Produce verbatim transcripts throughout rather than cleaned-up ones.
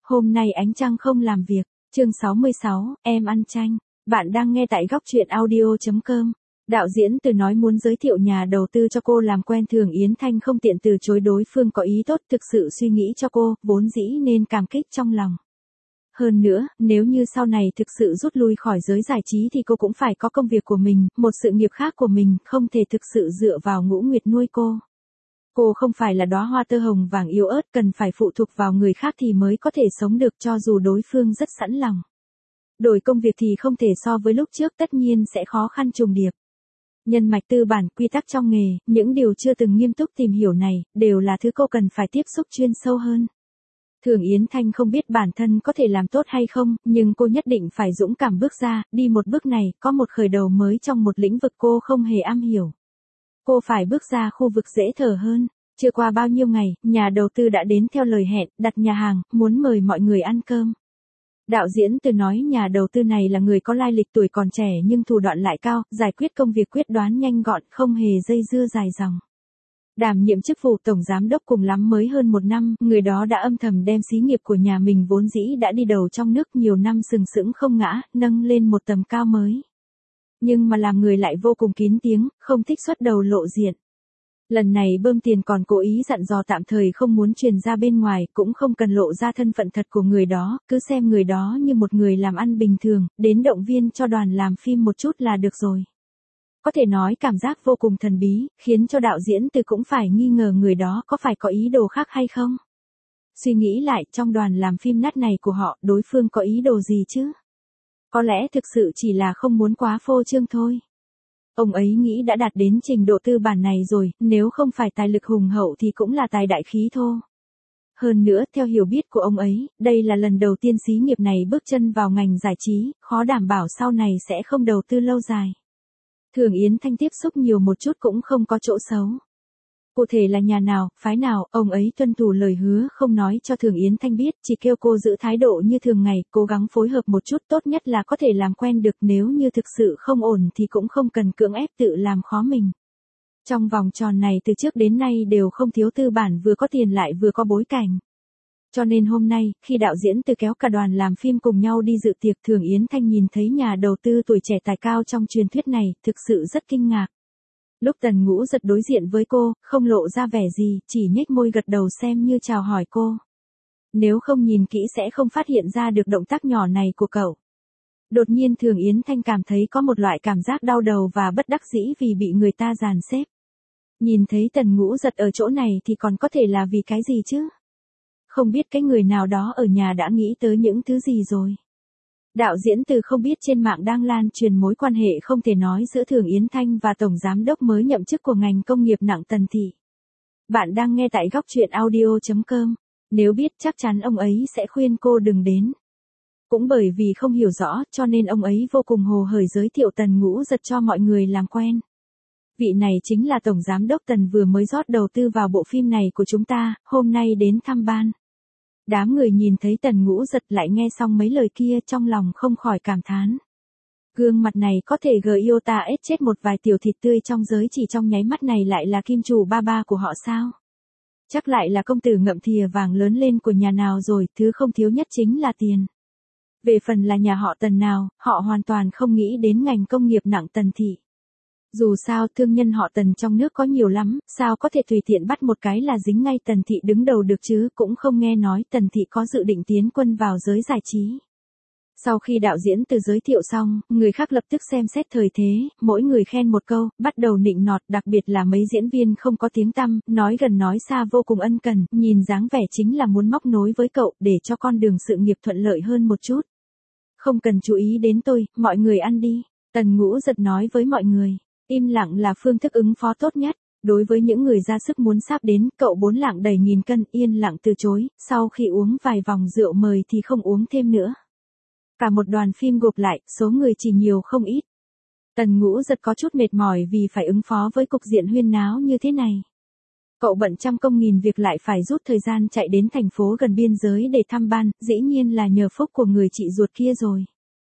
Hôm nay ánh trăng không làm việc, chương sáu mươi sáu, em ăn chanh. Bạn đang nghe tại góc truyện audio chấm com. Đạo diễn Từ nói muốn giới thiệu nhà đầu tư cho cô làm quen Thường Yến Thanh không tiện từ chối đối phương có ý tốt thực sự suy nghĩ cho cô, vốn dĩ nên cảm kích trong lòng. Hơn nữa, nếu như sau này thực sự rút lui khỏi giới giải trí thì cô cũng phải có công việc của mình, một sự nghiệp khác của mình, không thể thực sự dựa vào Ngũ Nguyệt nuôi cô. Cô không phải là đóa hoa tơ hồng vàng yếu ớt cần phải phụ thuộc vào người khác thì mới có thể sống được cho dù đối phương rất sẵn lòng. Đổi công việc thì không thể so với lúc trước tất nhiên sẽ khó khăn trùng điệp. Nhân mạch tư bản, quy tắc trong nghề, những điều chưa từng nghiêm túc tìm hiểu này, đều là thứ cô cần phải tiếp xúc chuyên sâu hơn. Thường Yến Thanh không biết bản thân có thể làm tốt hay không, nhưng cô nhất định phải dũng cảm bước ra, đi một bước này, có một khởi đầu mới trong một lĩnh vực cô không hề am hiểu. Cô phải bước ra khu vực dễ thở hơn. Chưa qua bao nhiêu ngày, nhà đầu tư đã đến theo lời hẹn, đặt nhà hàng, muốn mời mọi người ăn cơm. Đạo diễn Từ nói nhà đầu tư này là người có lai lịch tuổi còn trẻ nhưng thủ đoạn lại cao, giải quyết công việc quyết đoán nhanh gọn, không hề dây dưa dài dòng. Đảm nhiệm chức vụ tổng giám đốc cùng lắm mới hơn một năm, người đó đã âm thầm đem xí nghiệp của nhà mình vốn dĩ đã đi đầu trong nước nhiều năm sừng sững không ngã, nâng lên một tầm cao mới. Nhưng mà làm người lại vô cùng kín tiếng, không thích xuất đầu lộ diện. Lần này bơm tiền còn cố ý dặn dò tạm thời không muốn truyền ra bên ngoài, cũng không cần lộ ra thân phận thật của người đó, cứ xem người đó như một người làm ăn bình thường, đến động viên cho đoàn làm phim một chút là được rồi. Có thể nói cảm giác vô cùng thần bí, khiến cho đạo diễn Từ cũng phải nghi ngờ người đó có phải có ý đồ khác hay không. Suy nghĩ lại, trong đoàn làm phim nát này của họ, đối phương có ý đồ gì chứ? Có lẽ thực sự chỉ là không muốn quá phô trương thôi. Ông ấy nghĩ đã đạt đến trình độ tư bản này rồi, nếu không phải tài lực hùng hậu thì cũng là tài đại khí thô. Hơn nữa, theo hiểu biết của ông ấy, đây là lần đầu tiên xí nghiệp này bước chân vào ngành giải trí, khó đảm bảo sau này sẽ không đầu tư lâu dài. Thường Yến Thanh tiếp xúc nhiều một chút cũng không có chỗ xấu. Cụ thể là nhà nào, phái nào, ông ấy tuân thủ lời hứa không nói cho Thường Yến Thanh biết, chỉ kêu cô giữ thái độ như thường ngày, cố gắng phối hợp một chút, tốt nhất là có thể làm quen được, nếu như thực sự không ổn thì cũng không cần cưỡng ép tự làm khó mình. Trong vòng tròn này từ trước đến nay đều không thiếu tư bản vừa có tiền lại vừa có bối cảnh. Cho nên hôm nay, khi đạo diễn Từ kéo cả đoàn làm phim cùng nhau đi dự tiệc, Thường Yến Thanh nhìn thấy nhà đầu tư tuổi trẻ tài cao trong truyền thuyết này, thực sự rất kinh ngạc. Lúc Tần Ngũ Giật đối diện với cô, không lộ ra vẻ gì, chỉ nhếch môi gật đầu xem như chào hỏi cô. Nếu không nhìn kỹ sẽ không phát hiện ra được động tác nhỏ này của cậu. Đột nhiên Thường Yến Thanh cảm thấy có một loại cảm giác đau đầu và bất đắc dĩ vì bị người ta dàn xếp. Nhìn thấy Tần Ngũ Giật ở chỗ này thì còn có thể là vì cái gì chứ? Không biết cái người nào đó ở nhà đã nghĩ tới những thứ gì rồi. Đạo diễn Từ không biết trên mạng đang lan truyền mối quan hệ không thể nói giữa Thường Yến Thanh và Tổng Giám đốc mới nhậm chức của ngành công nghiệp nặng Tần Thị. Bạn đang nghe tại góc truyện audio chấm com. Nếu biết chắc chắn ông ấy sẽ khuyên cô đừng đến. Cũng bởi vì không hiểu rõ cho nên ông ấy vô cùng hồ hởi giới thiệu Tần Ngũ Giật cho mọi người làm quen. Vị này chính là Tổng Giám đốc Tần vừa mới rót đầu tư vào bộ phim này của chúng ta, hôm nay đến thăm ban. Đám người nhìn thấy Tần Ngũ Giật lại nghe xong mấy lời kia trong lòng không khỏi cảm thán. Gương mặt này có thể gờ yêu ta ết chết một vài tiểu thịt tươi trong giới chỉ trong nháy mắt này lại là kim chủ ba ba của họ sao? Chắc lại là công tử ngậm thìa vàng lớn lên của nhà nào rồi, thứ không thiếu nhất chính là tiền. Về phần là nhà họ Tần nào, họ hoàn toàn không nghĩ đến ngành công nghiệp nặng Tần Thị. Dù sao thương nhân họ Tần trong nước có nhiều lắm, sao có thể tùy tiện bắt một cái là dính ngay Tần Thị đứng đầu được chứ, cũng không nghe nói Tần Thị có dự định tiến quân vào giới giải trí. Sau khi đạo diễn Từ giới thiệu xong, người khác lập tức xem xét thời thế, mỗi người khen một câu, bắt đầu nịnh nọt, đặc biệt là mấy diễn viên không có tiếng tăm, nói gần nói xa vô cùng ân cần, nhìn dáng vẻ chính là muốn móc nối với cậu, để cho con đường sự nghiệp thuận lợi hơn một chút. Không cần chú ý đến tôi, mọi người ăn đi, Tần Ngũ Giật nói với mọi người. Im lặng là phương thức ứng phó tốt nhất. Đối với những người ra sức muốn sáp đến, cậu bốn lạng đầy nghìn cân, yên lặng từ chối, sau khi uống vài vòng rượu mời thì không uống thêm nữa. Cả một đoàn phim gộp lại, số người chỉ nhiều không ít. Tần Ngũ Giật có chút mệt mỏi vì phải ứng phó với cục diện huyên náo như thế này. Cậu bận trăm công nghìn việc lại phải rút thời gian chạy đến thành phố gần biên giới để thăm ban, dĩ nhiên là nhờ phúc của người chị ruột kia rồi.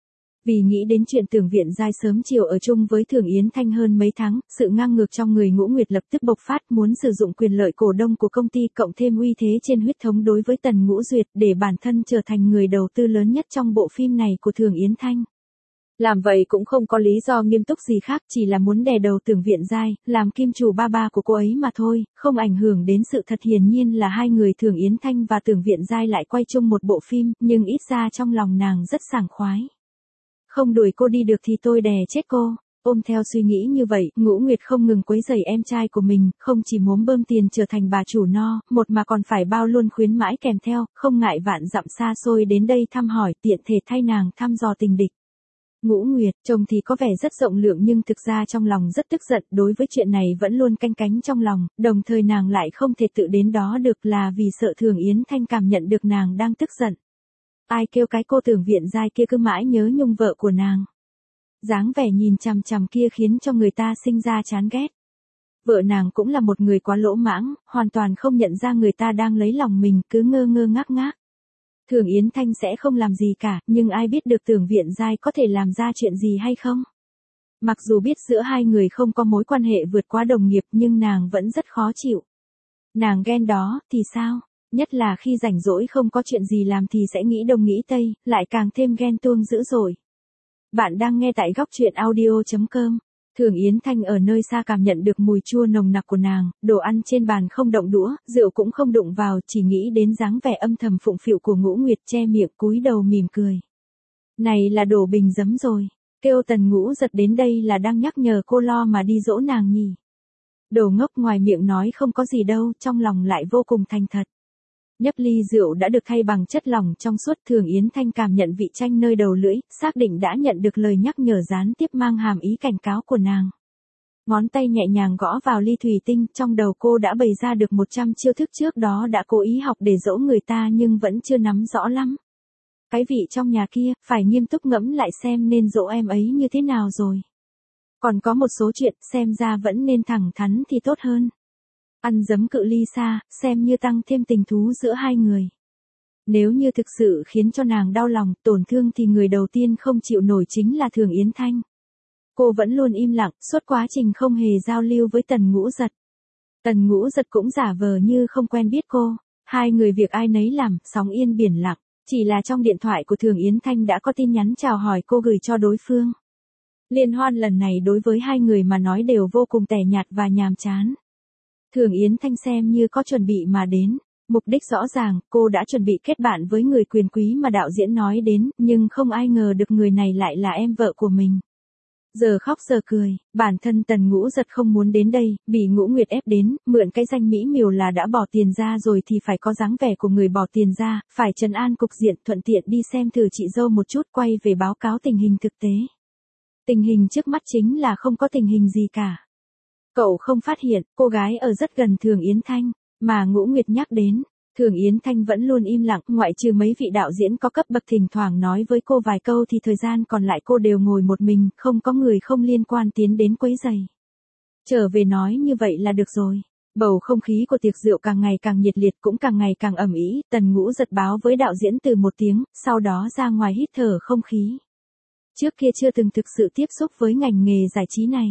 Vì nghĩ đến chuyện Tưởng Viện Giai sớm chiều ở chung với Thường Yến Thanh hơn mấy tháng, sự ngang ngược trong người Ngũ Nguyệt lập tức bộc phát, muốn sử dụng quyền lợi cổ đông của công ty cộng thêm uy thế trên huyết thống đối với Tần Ngũ Duyệt để bản thân trở thành người đầu tư lớn nhất trong bộ phim này của Thường Yến Thanh. Làm vậy cũng không có lý do nghiêm túc gì khác, chỉ là muốn đè đầu Tưởng Viện Giai, làm kim chủ ba ba của cô ấy mà thôi, không ảnh hưởng đến sự thật. Hiển nhiên là hai người Thường Yến Thanh và Tưởng Viện Giai lại quay chung một bộ phim, nhưng ít ra trong lòng nàng rất sảng khoái. Không đuổi cô đi được thì tôi đè chết cô. Ôm theo suy nghĩ như vậy, Ngũ Nguyệt không ngừng quấy rầy em trai của mình, không chỉ mốm bơm tiền trở thành bà chủ no, một mà còn phải bao luôn khuyến mãi kèm theo, không ngại vạn dặm xa xôi đến đây thăm hỏi, tiện thể thay nàng thăm dò tình địch. Ngũ Nguyệt, chồng thì có vẻ rất rộng lượng nhưng thực ra trong lòng rất tức giận, đối với chuyện này vẫn luôn canh cánh trong lòng, đồng thời nàng lại không thể tự đến đó được là vì sợ Thường Yến Thanh cảm nhận được nàng đang tức giận. Ai kêu cái cô Tưởng Viện Giai kia cứ mãi nhớ nhung vợ của nàng. Dáng vẻ nhìn chằm chằm kia khiến cho người ta sinh ra chán ghét. Vợ nàng cũng là một người quá lỗ mãng, hoàn toàn không nhận ra người ta đang lấy lòng mình, cứ ngơ ngơ ngác ngác. Thường Yến Thanh sẽ không làm gì cả, nhưng ai biết được Tưởng Viện Giai có thể làm ra chuyện gì hay không? Mặc dù biết giữa hai người không có mối quan hệ vượt quá đồng nghiệp nhưng nàng vẫn rất khó chịu. Nàng ghen đó, thì sao? Nhất là khi rảnh rỗi không có chuyện gì làm thì sẽ nghĩ đông nghĩ tây, lại càng thêm ghen tuông dữ dội. Bạn đang nghe tại góc truyện audio chấm com. Thường Yến Thanh ở nơi xa cảm nhận được mùi chua nồng nặc của nàng, đồ ăn trên bàn không động đũa, rượu cũng không đụng vào, chỉ nghĩ đến dáng vẻ âm thầm phụng phịu của Ngũ Nguyệt, che miệng cúi đầu mỉm cười. Này là đổ bình giấm rồi, kêu Tần Ngũ Giật đến đây là đang nhắc nhở cô lo mà đi dỗ nàng nhỉ. Đồ ngốc, ngoài miệng nói không có gì đâu, trong lòng lại vô cùng thành thật. Nhấp ly rượu đã được thay bằng chất lỏng trong suốt, Thường Yến Thanh cảm nhận vị chanh nơi đầu lưỡi, xác định đã nhận được lời nhắc nhở gián tiếp mang hàm ý cảnh cáo của nàng. Ngón tay nhẹ nhàng gõ vào ly thủy tinh, trong đầu cô đã bày ra được một trăm chiêu thức trước đó đã cố ý học để dỗ người ta nhưng vẫn chưa nắm rõ lắm. Cái vị trong nhà kia, phải nghiêm túc ngẫm lại xem nên dỗ em ấy như thế nào rồi. Còn có một số chuyện, xem ra vẫn nên thẳng thắn thì tốt hơn. Ăn dấm cự ly xa, xem như tăng thêm tình thú giữa hai người. Nếu như thực sự khiến cho nàng đau lòng, tổn thương thì người đầu tiên không chịu nổi chính là Thường Yến Thanh. Cô vẫn luôn im lặng, suốt quá trình không hề giao lưu với Tần Ngũ Giật. Tần Ngũ Giật cũng giả vờ như không quen biết cô, hai người việc ai nấy làm, sóng yên biển lặng, chỉ là trong điện thoại của Thường Yến Thanh đã có tin nhắn chào hỏi cô gửi cho đối phương. Liên hoan lần này đối với hai người mà nói đều vô cùng tẻ nhạt và nhàm chán. Thường Yến Thanh xem như có chuẩn bị mà đến, mục đích rõ ràng, cô đã chuẩn bị kết bạn với người quyền quý mà đạo diễn nói đến, nhưng không ai ngờ được người này lại là em vợ của mình. Giờ khóc giờ cười, bản thân Tần Ngũ Giật không muốn đến đây, bị Ngũ Nguyệt ép đến, mượn cái danh mỹ miều là đã bỏ tiền ra rồi thì phải có dáng vẻ của người bỏ tiền ra, phải trấn an cục diện, thuận tiện đi xem thử chị dâu một chút, quay về báo cáo tình hình thực tế. Tình hình trước mắt chính là không có tình hình gì cả. Cậu không phát hiện, cô gái ở rất gần Thường Yến Thanh, mà Ngũ Nguyệt nhắc đến. Thường Yến Thanh vẫn luôn im lặng, ngoại trừ mấy vị đạo diễn có cấp bậc thỉnh thoảng nói với cô vài câu thì thời gian còn lại cô đều ngồi một mình, không có người không liên quan tiến đến quấy rầy. Trở về nói như vậy là được rồi. Bầu không khí của tiệc rượu càng ngày càng nhiệt liệt cũng càng ngày càng ầm ĩ, Tần Ngũ Giật báo với đạo diễn từ một tiếng, sau đó ra ngoài hít thở không khí. Trước kia chưa từng thực sự tiếp xúc với ngành nghề giải trí này.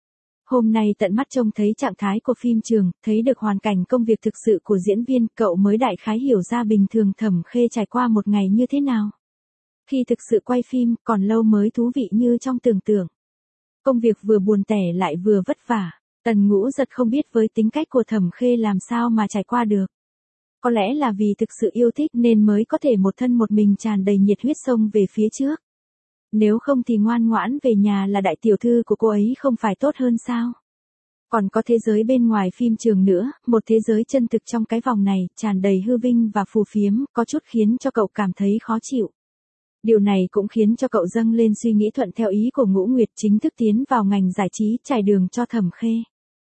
Hôm nay tận mắt trông thấy trạng thái của phim trường, thấy được hoàn cảnh công việc thực sự của diễn viên, cậu mới đại khái hiểu ra bình thường Thẩm Khê trải qua một ngày như thế nào. Khi thực sự quay phim, còn lâu mới thú vị như trong tưởng tượng. Công việc vừa buồn tẻ lại vừa vất vả, Tần Ngũ Giật không biết với tính cách của Thẩm Khê làm sao mà trải qua được. Có lẽ là vì thực sự yêu thích nên mới có thể một thân một mình tràn đầy nhiệt huyết xông về phía trước. Nếu không thì ngoan ngoãn về nhà là đại tiểu thư của cô ấy không phải tốt hơn sao? Còn có thế giới bên ngoài phim trường nữa, một thế giới chân thực trong cái vòng này, tràn đầy hư vinh và phù phiếm, có chút khiến cho cậu cảm thấy khó chịu. Điều này cũng khiến cho cậu dâng lên suy nghĩ thuận theo ý của Ngũ Nguyệt chính thức tiến vào ngành giải trí, trải đường cho Thẩm Khê.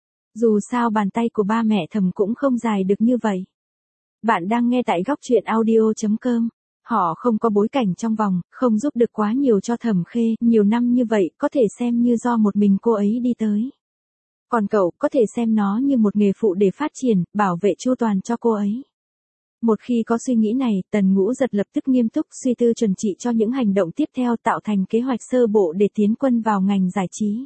Dù sao bàn tay của ba mẹ Thẩm cũng không dài được như vậy. Bạn đang nghe tại góc truyện audio chấm com. Họ không có bối cảnh trong vòng, không giúp được quá nhiều cho Thẩm Khê, nhiều năm như vậy, có thể xem như do một mình cô ấy đi tới. Còn cậu, có thể xem nó như một nghề phụ để phát triển, bảo vệ chu toàn cho cô ấy. Một khi có suy nghĩ này, Tần Ngũ Giật lập tức nghiêm túc suy tư chuẩn bị cho những hành động tiếp theo, tạo thành kế hoạch sơ bộ để tiến quân vào ngành giải trí.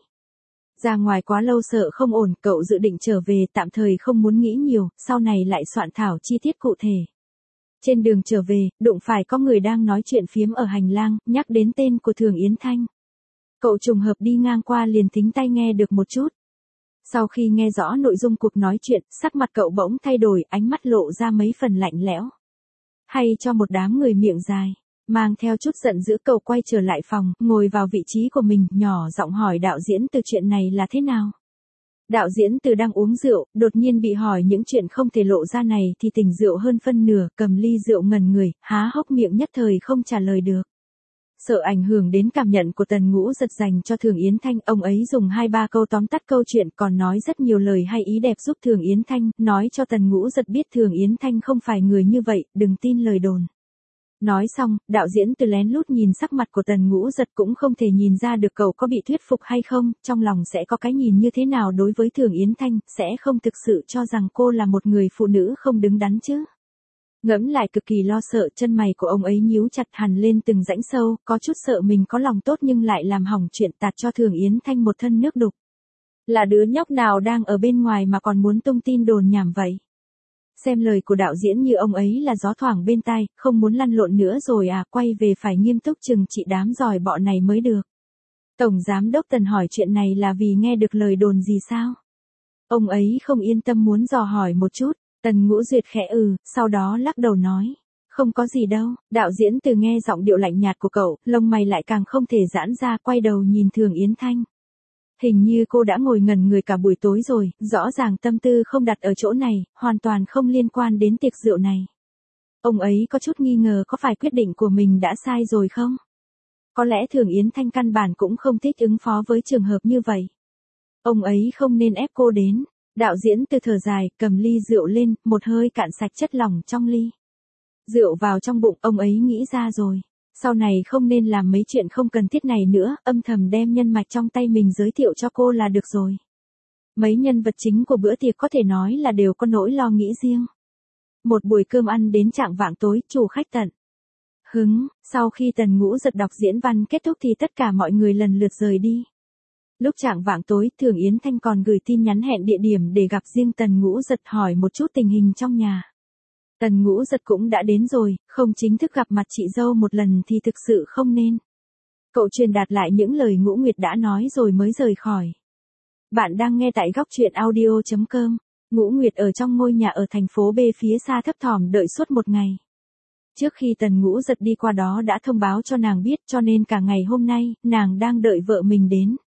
Ra ngoài quá lâu sợ không ổn, cậu dự định trở về, tạm thời không muốn nghĩ nhiều, sau này lại soạn thảo chi tiết cụ thể. Trên đường trở về, đụng phải có người đang nói chuyện phiếm ở hành lang, nhắc đến tên của Thường Yến Thanh. Cậu trùng hợp đi ngang qua liền thính tai nghe được một chút. Sau khi nghe rõ nội dung cuộc nói chuyện, sắc mặt cậu bỗng thay đổi, ánh mắt lộ ra mấy phần lạnh lẽo. Hay cho một đám người miệng dài, mang theo chút giận dữ, cậu quay trở lại phòng, ngồi vào vị trí của mình, nhỏ giọng hỏi đạo diễn Từ chuyện này là thế nào. Đạo diễn Từ đang uống rượu, đột nhiên bị hỏi những chuyện không thể lộ ra này thì tỉnh rượu hơn phân nửa, cầm ly rượu ngẩn người, há hốc miệng nhất thời không trả lời được. Sợ ảnh hưởng đến cảm nhận của Tần Ngũ Giật dành cho Thường Yến Thanh, ông ấy dùng hai ba câu tóm tắt câu chuyện, còn nói rất nhiều lời hay ý đẹp giúp Thường Yến Thanh, nói cho Tần Ngũ Giật biết Thường Yến Thanh không phải người như vậy, đừng tin lời đồn. Nói xong, đạo diễn Từ lén lút nhìn sắc mặt của Tần Ngũ Giật, cũng không thể nhìn ra được cậu có bị thuyết phục hay không, trong lòng sẽ có cái nhìn như thế nào đối với Thường Yến Thanh, sẽ không thực sự cho rằng cô là một người phụ nữ không đứng đắn chứ. Ngẫm lại cực kỳ lo sợ, chân mày của ông ấy nhíu chặt hẳn lên từng rãnh sâu, có chút sợ mình có lòng tốt nhưng lại làm hỏng chuyện, tạt cho Thường Yến Thanh một thân nước đục. Là đứa nhóc nào đang ở bên ngoài mà còn muốn tung tin đồn nhảm vậy? Xem lời của đạo diễn như ông ấy là gió thoảng bên tai, không muốn lăn lộn nữa rồi à, quay về phải nghiêm túc trừng trị đám giỏi bọ này mới được. Tổng giám đốc Tần hỏi chuyện này là vì nghe được lời đồn gì sao? Ông ấy không yên tâm muốn dò hỏi một chút. Tần Ngũ Duyệt khẽ ừ, sau đó lắc đầu nói. Không có gì đâu. Đạo diễn Từ nghe giọng điệu lạnh nhạt của cậu, lông mày lại càng không thể giãn ra, quay đầu nhìn Thường Yến Thanh. Hình như cô đã ngồi ngẩn người cả buổi tối rồi, rõ ràng tâm tư không đặt ở chỗ này, hoàn toàn không liên quan đến tiệc rượu này. Ông ấy có chút nghi ngờ có phải quyết định của mình đã sai rồi không? Có lẽ Thường Yến Thanh căn bản cũng không thích ứng phó với trường hợp như vậy. Ông ấy không nên ép cô đến. Đạo diễn Từ thở dài, cầm ly rượu lên, một hơi cạn sạch chất lỏng trong ly. Rượu vào trong bụng, ông ấy nghĩ ra rồi. Sau này không nên làm mấy chuyện không cần thiết này nữa, âm thầm đem nhân mạch trong tay mình giới thiệu cho cô là được rồi. Mấy nhân vật chính của bữa tiệc có thể nói là đều có nỗi lo nghĩ riêng. Một buổi cơm ăn đến chạng vạng tối, chủ khách tận hứng, sau khi Tần Ngũ Giật đọc diễn văn kết thúc thì tất cả mọi người lần lượt rời đi. Lúc chạng vạng tối, Thường Yến Thanh còn gửi tin nhắn hẹn địa điểm để gặp riêng Tần Ngũ Giật, hỏi một chút tình hình trong nhà. Tần Ngũ Giật cũng đã đến rồi, không chính thức gặp mặt chị dâu một lần thì thực sự không nên. Cậu truyền đạt lại những lời Ngũ Nguyệt đã nói rồi mới rời khỏi. Bạn đang nghe tại góc truyện audio chấm com. Ngũ Nguyệt ở trong ngôi nhà ở thành phố B phía xa thấp thỏm đợi suốt một ngày. Trước khi Tần Ngũ Giật đi qua đó đã thông báo cho nàng biết, cho nên cả ngày hôm nay, nàng đang đợi vợ mình đến.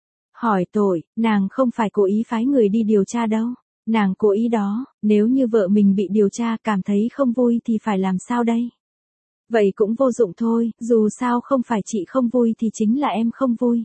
Hỏi tội, nàng không phải cố ý phái người đi điều tra đâu. Nàng cố ý đó, nếu như vợ mình bị điều tra cảm thấy không vui thì phải làm sao đây? Vậy cũng vô dụng thôi, dù sao không phải chị không vui thì chính là em không vui.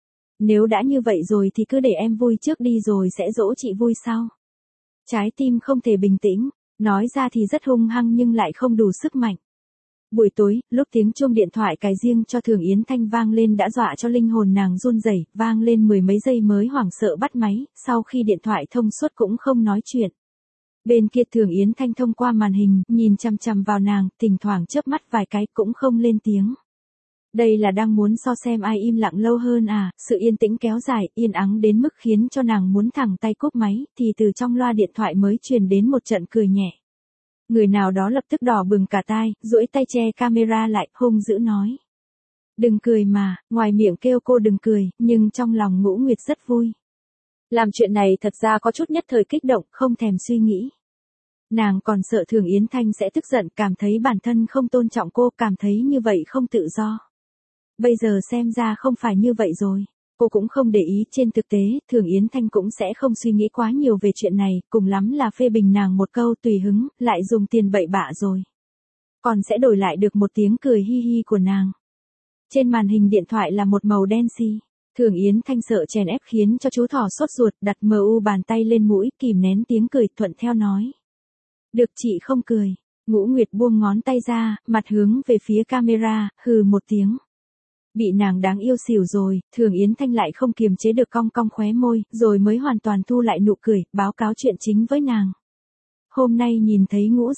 Nếu đã như vậy rồi thì cứ để em vui trước đi rồi sẽ dỗ chị vui sau. Trái tim không thể bình tĩnh, nói ra thì rất hung hăng nhưng lại không đủ sức mạnh. Buổi tối, lúc tiếng chuông điện thoại cài riêng cho Thường Yến Thanh vang lên đã dọa cho linh hồn nàng run rẩy, vang lên mười mấy giây mới hoảng sợ bắt máy, sau khi điện thoại thông suốt cũng không nói chuyện. Bên kia Thường Yến Thanh thông qua màn hình, nhìn chằm chằm vào nàng, thỉnh thoảng chớp mắt vài cái cũng không lên tiếng. Đây là đang muốn so xem ai im lặng lâu hơn à, sự yên tĩnh kéo dài, yên ắng đến mức khiến cho nàng muốn thẳng tay cúp máy, thì từ trong loa điện thoại mới truyền đến một trận cười nhẹ. Người nào đó lập tức đỏ bừng cả tai, duỗi tay che camera lại, hung dữ nói. Đừng cười mà, ngoài miệng kêu cô đừng cười, nhưng trong lòng Ngũ Nguyệt rất vui. Làm chuyện này thật ra có chút nhất thời kích động, không thèm suy nghĩ. Nàng còn sợ Thường Yến Thanh sẽ tức giận, cảm thấy bản thân không tôn trọng cô, cảm thấy như vậy không tự do. Bây giờ xem ra không phải như vậy rồi. Cô cũng không để ý, trên thực tế, Thường Yến Thanh cũng sẽ không suy nghĩ quá nhiều về chuyện này, cùng lắm là phê bình nàng một câu tùy hứng, lại dùng tiền bậy bạ rồi. Còn sẽ đổi lại được một tiếng cười hi hi của nàng. Trên màn hình điện thoại là một màu đen xì. Thường Yến Thanh sợ chèn ép khiến cho chú thỏ sốt ruột, đặt mờ u bàn tay lên mũi, kìm nén tiếng cười, thuận theo nói. Được chị không cười. Ngũ Nguyệt buông ngón tay ra, mặt hướng về phía camera, hừ một tiếng. Bị nàng đáng yêu xỉu rồi, Thường Yến Thanh lại không kiềm chế được cong cong khóe môi, rồi mới hoàn toàn thu lại nụ cười, báo cáo chuyện chính với nàng. Hôm nay nhìn thấy Ngũ Giật,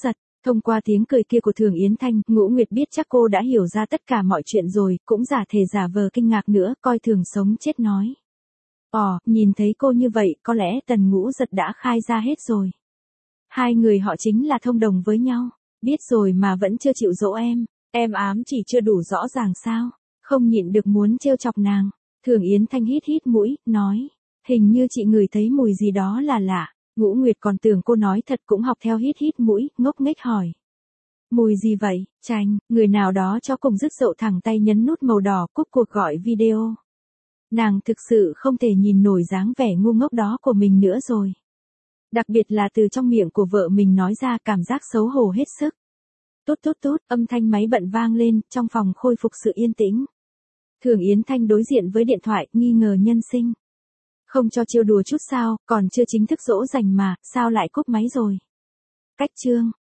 Thông qua tiếng cười kia của Thường Yến Thanh, Ngũ Nguyệt biết chắc cô đã hiểu ra tất cả mọi chuyện rồi, cũng giả thể giả vờ kinh ngạc nữa, coi Thường sống chết nói. Ồ, nhìn thấy cô như vậy, có lẽ Tần Ngũ Giật đã khai ra hết rồi. Hai người họ chính là thông đồng với nhau. Biết rồi mà vẫn chưa chịu dỗ em. Em ám chỉ chưa đủ rõ ràng sao? Không nhịn được muốn trêu chọc nàng. Thường Yến Thanh hít hít mũi, nói. Hình như chị ngửi thấy mùi gì đó là lạ. Ngũ Nguyệt còn tưởng cô nói thật cũng học theo hít hít mũi, ngốc nghếch hỏi. Mùi gì vậy? Chanh, người nào đó cho cùng dứt dậu thẳng tay nhấn nút màu đỏ cúp cuộc gọi video. Nàng thực sự không thể nhìn nổi dáng vẻ ngu ngốc đó của mình nữa rồi. Đặc biệt là từ trong miệng của vợ mình nói ra cảm giác xấu hổ hết sức. Tốt tốt tốt, âm thanh máy bận vang lên, trong phòng khôi phục sự yên tĩnh. Thường Yến Thanh đối diện với điện thoại, nghi ngờ nhân sinh. Không cho trêu đùa chút sao, còn chưa chính thức dỗ dành mà, sao lại cúp máy rồi? Cách chương.